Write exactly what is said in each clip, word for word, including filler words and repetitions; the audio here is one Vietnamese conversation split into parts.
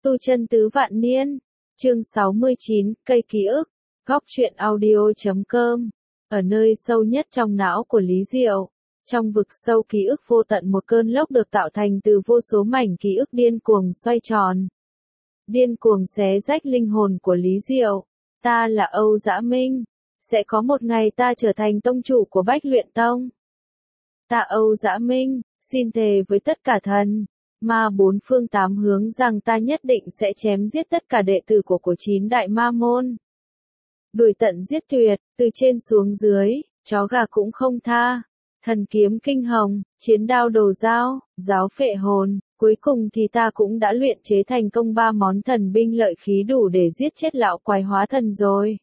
Tu chân tứ vạn niên, chương sáu mươi chín, cây ký ức, góc truyện audio.com, ở nơi sâu nhất trong não của Lý Diệu, trong vực sâu ký ức vô tận một cơn lốc được tạo thành từ vô số mảnh ký ức điên cuồng xoay tròn. Điên cuồng xé rách linh hồn của Lý Diệu, ta là Âu Dã Minh, sẽ có một ngày ta trở thành tông chủ của Bách Luyện Tông. Ta Âu Dã Minh, xin thề với tất cả thần, ma bốn phương tám hướng rằng ta nhất định sẽ chém giết tất cả đệ tử của của chín đại ma môn. Đuổi tận giết tuyệt, từ trên xuống dưới, chó gà cũng không tha. Thần kiếm kinh hồng, chiến đao đồ dao, giáo phệ hồn, cuối cùng thì ta cũng đã luyện chế thành công ba món thần binh lợi khí đủ để giết chết lão quái hóa thần rồi.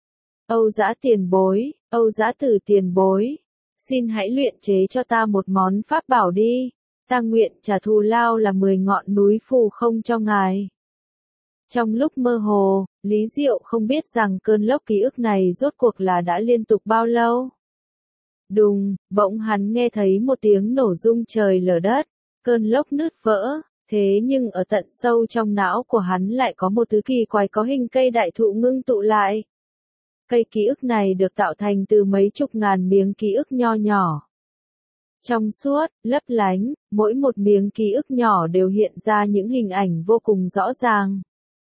Âu Dã tiền bối, Âu Dã tử tiền bối, xin hãy luyện chế cho ta một món pháp bảo đi. Ta nguyện trả thù lao là mười ngọn núi phù không cho ngài. Trong lúc mơ hồ, Lý Diệu không biết rằng cơn lốc ký ức này rốt cuộc là đã liên tục bao lâu. Đùng, bỗng hắn nghe thấy một tiếng nổ rung trời lở đất, cơn lốc nứt vỡ, thế nhưng ở tận sâu trong não của hắn lại có một thứ kỳ quái có hình cây đại thụ ngưng tụ lại. Cây ký ức này được tạo thành từ mấy chục ngàn miếng ký ức nho nhỏ. Trong suốt, lấp lánh, mỗi một miếng ký ức nhỏ đều hiện ra những hình ảnh vô cùng rõ ràng.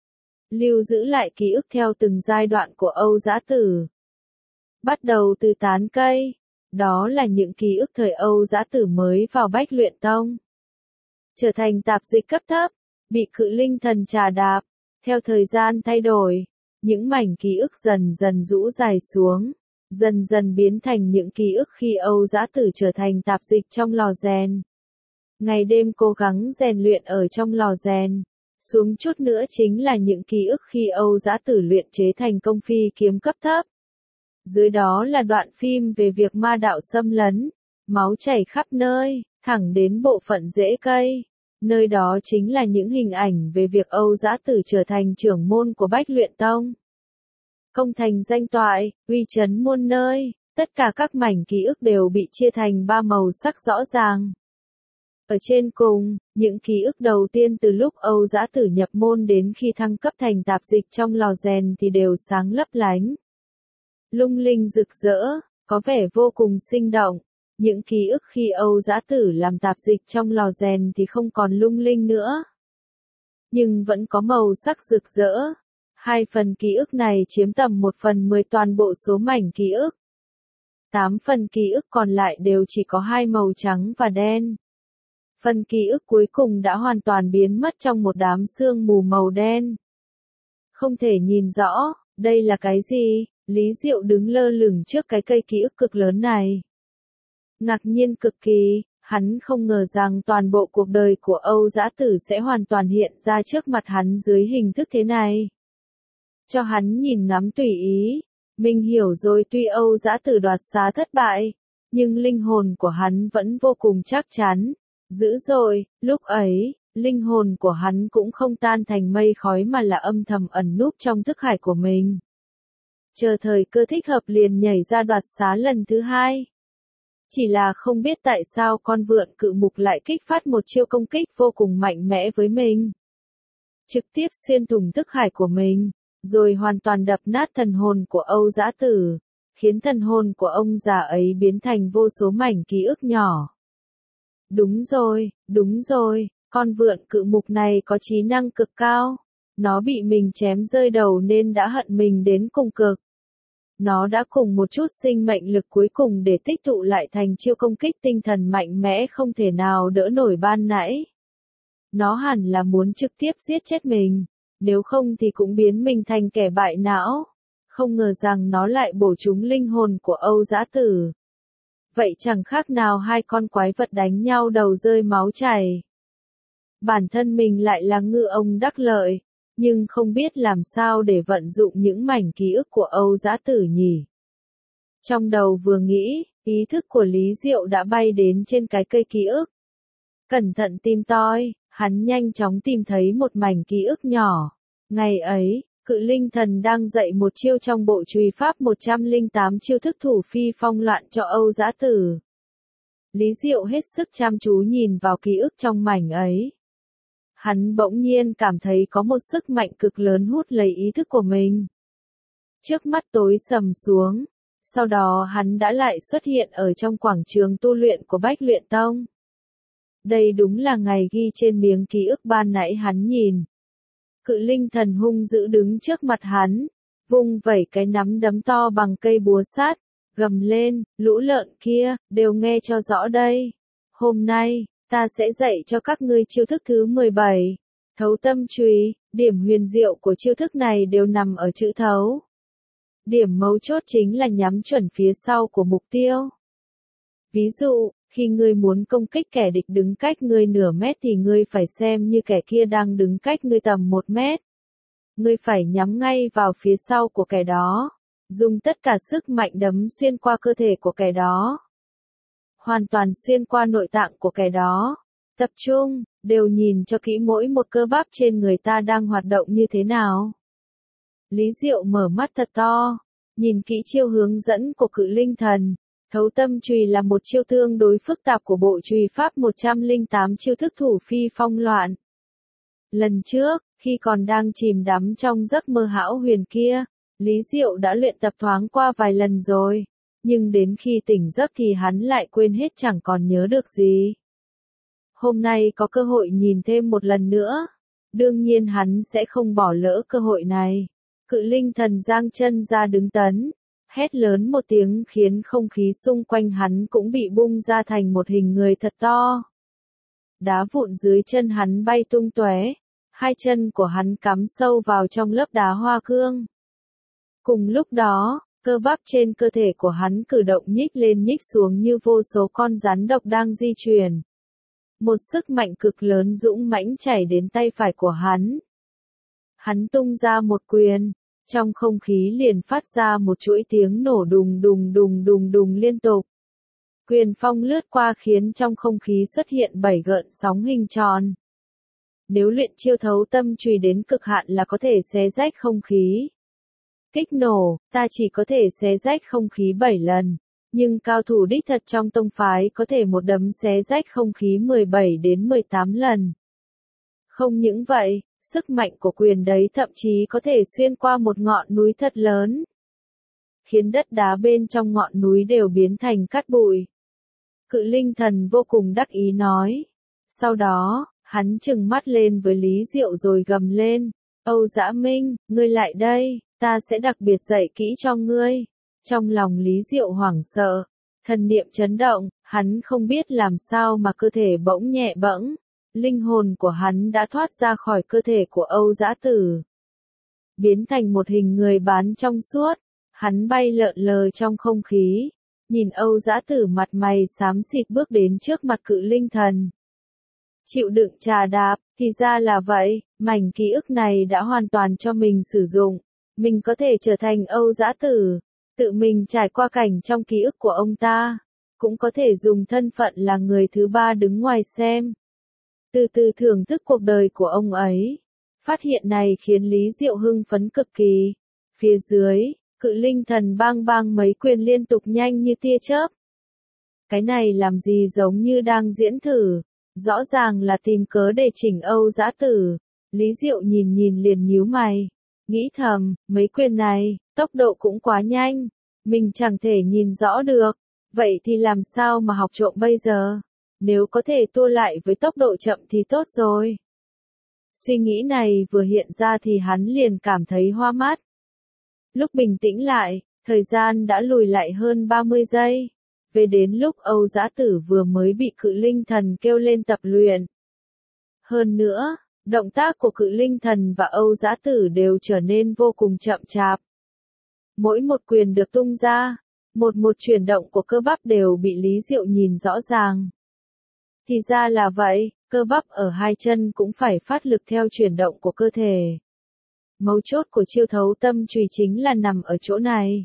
Lưu giữ lại ký ức theo từng giai đoạn của Âu Dã Tử. Bắt đầu từ tán cây, đó là những ký ức thời Âu Dã Tử mới vào Bách Luyện Tông. Trở thành tạp dịch cấp thấp, bị Cự Linh Thần trà đạp, theo thời gian thay đổi, những mảnh ký ức dần dần rũ dài xuống. Dần dần biến thành những ký ức khi Âu Dã Tử trở thành tạp dịch trong lò rèn. Ngày đêm cố gắng rèn luyện ở trong lò rèn. Xuống chút nữa chính là những ký ức khi Âu Dã Tử luyện chế thành công phi kiếm cấp thấp. Dưới đó là đoạn phim về việc ma đạo xâm lấn, máu chảy khắp nơi, thẳng đến bộ phận rễ cây. Nơi đó chính là những hình ảnh về việc Âu Dã Tử trở thành trưởng môn của Bách Luyện Tông. Công thành danh toại, uy chấn muôn nơi, tất cả các mảnh ký ức đều bị chia thành ba màu sắc rõ ràng. Ở trên cùng, những ký ức đầu tiên từ lúc Âu Dã Tử nhập môn đến khi thăng cấp thành tạp dịch trong lò rèn thì đều sáng lấp lánh. Lung linh rực rỡ, có vẻ vô cùng sinh động. Những ký ức khi Âu Dã Tử làm tạp dịch trong lò rèn thì không còn lung linh nữa. Nhưng vẫn có màu sắc rực rỡ. Hai phần ký ức này chiếm tầm một phần mười toàn bộ số mảnh ký ức. Tám phần ký ức còn lại đều chỉ có hai màu trắng và đen. Phần ký ức cuối cùng đã hoàn toàn biến mất trong một đám sương mù màu đen. Không thể nhìn rõ, đây là cái gì? Lý Diệu đứng lơ lửng trước cái cây ký ức cực lớn này. Ngạc nhiên cực kỳ, hắn không ngờ rằng toàn bộ cuộc đời của Âu Dã Tử sẽ hoàn toàn hiện ra trước mặt hắn dưới hình thức thế này. Cho hắn nhìn ngắm tùy ý. Mình hiểu rồi, tuy Âu Dã Tử đoạt xá thất bại, nhưng linh hồn của hắn vẫn vô cùng chắc chắn. Dữ dội, lúc ấy, linh hồn của hắn cũng không tan thành mây khói mà là âm thầm ẩn núp trong thức hải của mình. Chờ thời cơ thích hợp liền nhảy ra đoạt xá lần thứ hai. Chỉ là không biết tại sao con vượn cự mục lại kích phát một chiêu công kích vô cùng mạnh mẽ với mình. Trực tiếp xuyên thủng thức hải của mình. Rồi hoàn toàn đập nát thần hồn của Âu Dã Tử, khiến thần hồn của ông già ấy biến thành vô số mảnh ký ức nhỏ. Đúng rồi, đúng rồi, con vượn cự mục này có trí năng cực cao. Nó bị mình chém rơi đầu nên đã hận mình đến cùng cực. Nó đã cùng một chút sinh mệnh lực cuối cùng để tích tụ lại thành chiêu công kích tinh thần mạnh mẽ không thể nào đỡ nổi ban nãy. Nó hẳn là muốn trực tiếp giết chết mình. Nếu không thì cũng biến mình thành kẻ bại não. Không ngờ rằng nó lại bổ trúng linh hồn của Âu Dã Tử. Vậy chẳng khác nào hai con quái vật đánh nhau đầu rơi máu chảy. Bản thân mình lại là ngư ông đắc lợi, nhưng không biết làm sao để vận dụng những mảnh ký ức của Âu Dã Tử nhỉ. Trong đầu vừa nghĩ, ý thức của Lý Diệu đã bay đến trên cái cây ký ức. Cẩn thận tìm tòi. Hắn nhanh chóng tìm thấy một mảnh ký ức nhỏ. Ngày ấy, Cự Linh Thần đang dạy một chiêu trong bộ Trùy Pháp một trăm lẻ tám chiêu thức thủ phi phong loạn cho Âu Dã Tử. Lý Diệu hết sức chăm chú nhìn vào ký ức trong mảnh ấy. hắn bỗng nhiên cảm thấy có một sức mạnh cực lớn hút lấy ý thức của mình. Trước mắt tối sầm xuống, sau đó hắn đã lại xuất hiện ở trong quảng trường tu luyện của Bách Luyện Tông. Đây đúng là ngày ghi trên miếng ký ức ban nãy hắn nhìn. Cự linh thần hung dữ đứng trước mặt hắn, vung vẩy cái nắm đấm to bằng cây búa sát, gầm lên, lũ lợn kia, đều nghe cho rõ đây. Hôm nay, ta sẽ dạy cho các ngươi chiêu thức thứ mười bảy, thấu tâm chùy. Điểm huyền diệu của chiêu thức này đều nằm ở chữ thấu. Điểm mấu chốt chính là nhắm chuẩn phía sau của mục tiêu. Ví dụ, khi ngươi muốn công kích kẻ địch đứng cách ngươi nửa mét thì ngươi phải xem như kẻ kia đang đứng cách ngươi tầm một mét. Ngươi phải nhắm ngay vào phía sau của kẻ đó, dùng tất cả sức mạnh đấm xuyên qua cơ thể của kẻ đó. Hoàn toàn xuyên qua nội tạng của kẻ đó. Tập trung, đều nhìn cho kỹ mỗi một cơ bắp trên người ta đang hoạt động như thế nào. Lý Diệu mở mắt thật to, nhìn kỹ chiêu hướng dẫn của cự linh thần. Thấu tâm chùy là một chiêu tương đối phức tạp của bộ chùy pháp một trăm lẻ tám chiêu thức thủ phi phong loạn. Lần trước, khi còn đang chìm đắm trong giấc mơ hão huyền kia, Lý Diệu đã luyện tập thoáng qua vài lần rồi, nhưng đến khi tỉnh giấc thì hắn lại quên hết chẳng còn nhớ được gì. Hôm nay có cơ hội nhìn thêm một lần nữa, đương nhiên hắn sẽ không bỏ lỡ cơ hội này. Cự linh thần giang chân ra đứng tấn, hét lớn một tiếng khiến không khí xung quanh hắn cũng bị bung ra thành một hình người thật to. Đá vụn dưới chân hắn bay tung tóe, hai chân của hắn cắm sâu vào trong lớp đá hoa cương. Cùng lúc đó, cơ bắp trên cơ thể của hắn cử động nhích lên nhích xuống như vô số con rắn độc đang di chuyển. Một sức mạnh cực lớn dũng mãnh chảy đến tay phải của hắn. Hắn tung ra một quyền, trong không khí liền phát ra một chuỗi tiếng nổ đùng đùng đùng đùng đùng liên tục. Quyền phong lướt qua khiến trong không khí xuất hiện bảy gợn sóng hình tròn. Nếu luyện chiêu thấu tâm chùy đến cực hạn là có thể xé rách không khí. Kích nổ, ta chỉ có thể xé rách không khí bảy lần, nhưng cao thủ đích thật trong tông phái có thể một đấm xé rách không khí mười bảy đến mười tám lần. Không những vậy, sức mạnh của quyền đấy thậm chí có thể xuyên qua một ngọn núi thật lớn, khiến đất đá bên trong ngọn núi đều biến thành cát bụi. Cự linh thần vô cùng đắc ý nói. Sau đó, hắn trừng mắt lên với Lý Diệu rồi gầm lên. Âu Dã Minh, ngươi lại đây, ta sẽ đặc biệt dạy kỹ cho ngươi. Trong lòng Lý Diệu hoảng sợ, thần niệm chấn động, hắn không biết làm sao mà cơ thể bỗng nhẹ bẫng. Linh hồn của hắn đã thoát ra khỏi cơ thể của Âu Dã Tử, biến thành một hình người bán trong suốt. Hắn bay lượn lờ trong không khí, nhìn Âu Dã Tử mặt mày xám xịt bước đến trước mặt cự linh thần. Chịu đựng trà đạp, thì ra là vậy, mảnh ký ức này đã hoàn toàn cho mình sử dụng. Mình có thể trở thành Âu Dã Tử, tự mình trải qua cảnh trong ký ức của ông ta, cũng có thể dùng thân phận là người thứ ba đứng ngoài xem. Từ từ thưởng thức cuộc đời của ông ấy. Phát hiện này khiến Lý Diệu hưng phấn cực kỳ. Phía dưới, cự linh thần bang bang mấy quyền liên tục nhanh như tia chớp. Cái này làm gì giống như đang diễn thử. Rõ ràng là tìm cớ để chỉnh Âu Dã Tử. Lý Diệu nhìn nhìn liền nhíu mày. Nghĩ thầm, mấy quyền này, tốc độ cũng quá nhanh. Mình chẳng thể nhìn rõ được. Vậy thì làm sao mà học trộm bây giờ? Nếu có thể tua lại với tốc độ chậm thì tốt rồi. Suy nghĩ này vừa hiện ra thì hắn liền cảm thấy hoa mắt. Lúc bình tĩnh lại, thời gian đã lùi lại hơn ba mươi giây. Về đến lúc Âu Dã Tử vừa mới bị cự linh thần kêu lên tập luyện. Hơn nữa, động tác của cự linh thần và Âu Dã Tử đều trở nên vô cùng chậm chạp. Mỗi một quyền được tung ra, một một chuyển động của cơ bắp đều bị Lý Diệu nhìn rõ ràng. Thì ra là vậy, cơ bắp ở hai chân cũng phải phát lực theo chuyển động của cơ thể. Mấu chốt của chiêu thấu tâm chùy chính là nằm ở chỗ này.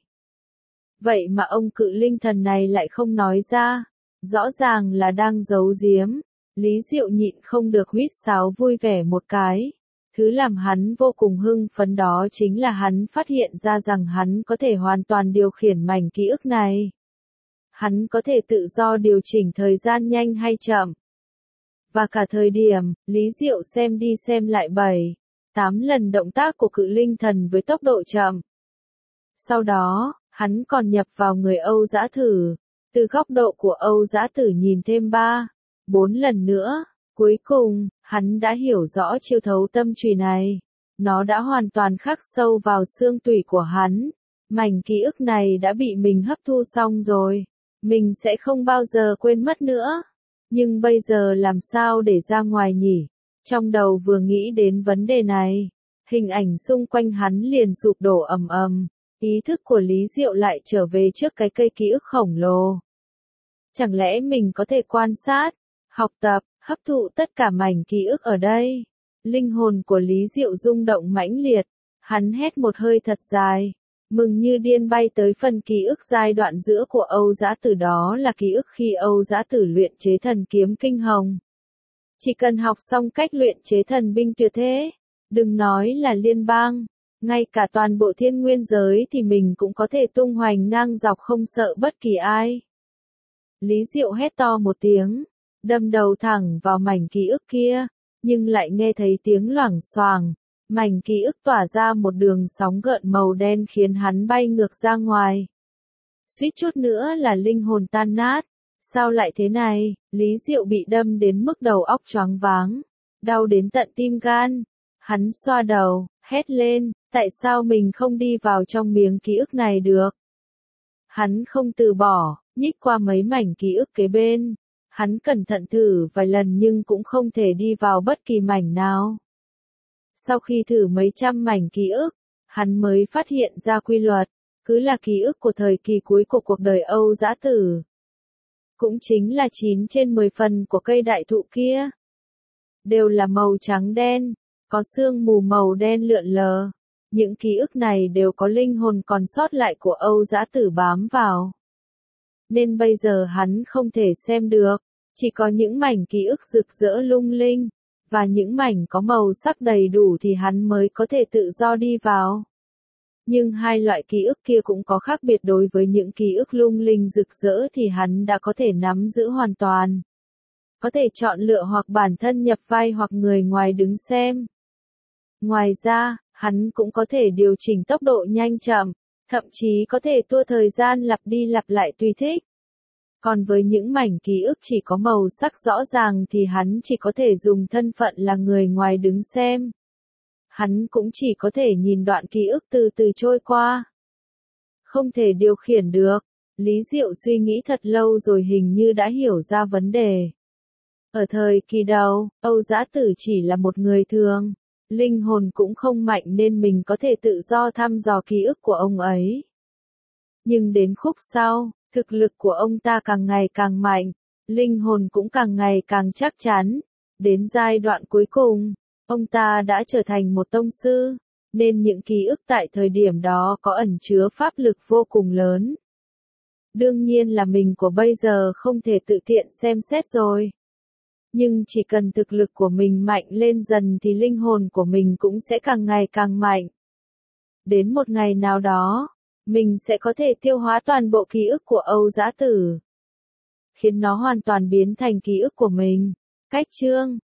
Vậy mà ông cự linh thần này lại không nói ra, rõ ràng là đang giấu giếm. Lý Diệu nhịn không được huýt sáo vui vẻ một cái. Thứ làm hắn vô cùng hưng phấn đó chính là hắn phát hiện ra rằng hắn có thể hoàn toàn điều khiển mảnh ký ức này. Hắn có thể tự do điều chỉnh thời gian nhanh hay chậm. Và cả thời điểm, Lý Diệu xem đi xem lại bảy, tám lần động tác của cự linh thần với tốc độ chậm. Sau đó, hắn còn nhập vào người Âu Dã Tử, từ góc độ của Âu Dã Tử nhìn thêm ba, bốn lần nữa. Cuối cùng, hắn đã hiểu rõ chiêu thấu tâm chùy này. Nó đã hoàn toàn khắc sâu vào xương tủy của hắn. Mảnh ký ức này đã bị mình hấp thu xong rồi. Mình sẽ không bao giờ quên mất nữa. Nhưng bây giờ làm sao để ra ngoài nhỉ? Trong đầu vừa nghĩ đến vấn đề này, hình ảnh xung quanh hắn liền sụp đổ ầm ầm. Ý thức của Lý Diệu lại trở về trước cái cây ký ức khổng lồ. Chẳng lẽ mình có thể quan sát, học tập, hấp thụ tất cả mảnh ký ức ở đây? Linh hồn của Lý Diệu rung động mãnh liệt, hắn hét một hơi thật dài, mừng như điên bay tới phần ký ức giai đoạn giữa của Âu Dã Tử, đó là ký ức khi Âu Dã Tử luyện chế thần kiếm kinh hồng. Chỉ cần học xong cách luyện chế thần binh tuyệt thế, đừng nói là liên bang, ngay cả toàn bộ thiên nguyên giới thì mình cũng có thể tung hoành ngang dọc không sợ bất kỳ ai. Lý Diệu hét to một tiếng, đâm đầu thẳng vào mảnh ký ức kia, nhưng lại nghe thấy tiếng loảng xoảng, mảnh ký ức tỏa ra một đường sóng gợn màu đen khiến hắn bay ngược ra ngoài. Suýt chút nữa là linh hồn tan nát. Sao lại thế này? Lý Diệu bị đâm đến mức đầu óc choáng váng, đau đến tận tim gan. Hắn xoa đầu, hét lên, tại sao mình không đi vào trong miếng ký ức này được? Hắn không từ bỏ, nhích qua mấy mảnh ký ức kế bên. Hắn cẩn thận thử vài lần nhưng cũng không thể đi vào bất kỳ mảnh nào. Sau khi thử mấy trăm mảnh ký ức, hắn mới phát hiện ra quy luật, cứ là ký ức của thời kỳ cuối của cuộc đời Âu Dã Tử. Cũng chính là chín trên mười phần của cây đại thụ kia. Đều là màu trắng đen, có sương mù màu đen lượn lờ. Những ký ức này đều có linh hồn còn sót lại của Âu Dã Tử bám vào. Nên bây giờ hắn không thể xem được, chỉ có những mảnh ký ức rực rỡ lung linh, và những mảnh có màu sắc đầy đủ thì hắn mới có thể tự do đi vào. Nhưng hai loại ký ức kia cũng có khác biệt, đối với những ký ức lung linh rực rỡ thì hắn đã có thể nắm giữ hoàn toàn. Có thể chọn lựa hoặc bản thân nhập vai hoặc người ngoài đứng xem. Ngoài ra, hắn cũng có thể điều chỉnh tốc độ nhanh chậm, thậm chí có thể tua thời gian lặp đi lặp lại tùy thích. Còn với những mảnh ký ức chỉ có màu sắc rõ ràng thì hắn chỉ có thể dùng thân phận là người ngoài đứng xem. Hắn cũng chỉ có thể nhìn đoạn ký ức từ từ trôi qua. Không thể điều khiển được. Lý Diệu suy nghĩ thật lâu rồi hình như đã hiểu ra vấn đề. Ở thời kỳ đầu, Âu Dã Tử chỉ là một người thường. Linh hồn cũng không mạnh nên mình có thể tự do thăm dò ký ức của ông ấy. Nhưng đến khúc sau, thực lực của ông ta càng ngày càng mạnh, linh hồn cũng càng ngày càng chắc chắn. Đến giai đoạn cuối cùng, ông ta đã trở thành một tông sư, nên những ký ức tại thời điểm đó có ẩn chứa pháp lực vô cùng lớn. Đương nhiên là mình của bây giờ không thể tự tiện xem xét rồi. Nhưng chỉ cần thực lực của mình mạnh lên dần thì linh hồn của mình cũng sẽ càng ngày càng mạnh. Đến một ngày nào đó, mình sẽ có thể tiêu hóa toàn bộ ký ức của Âu Dã Tử, khiến nó hoàn toàn biến thành ký ức của mình. Cách chương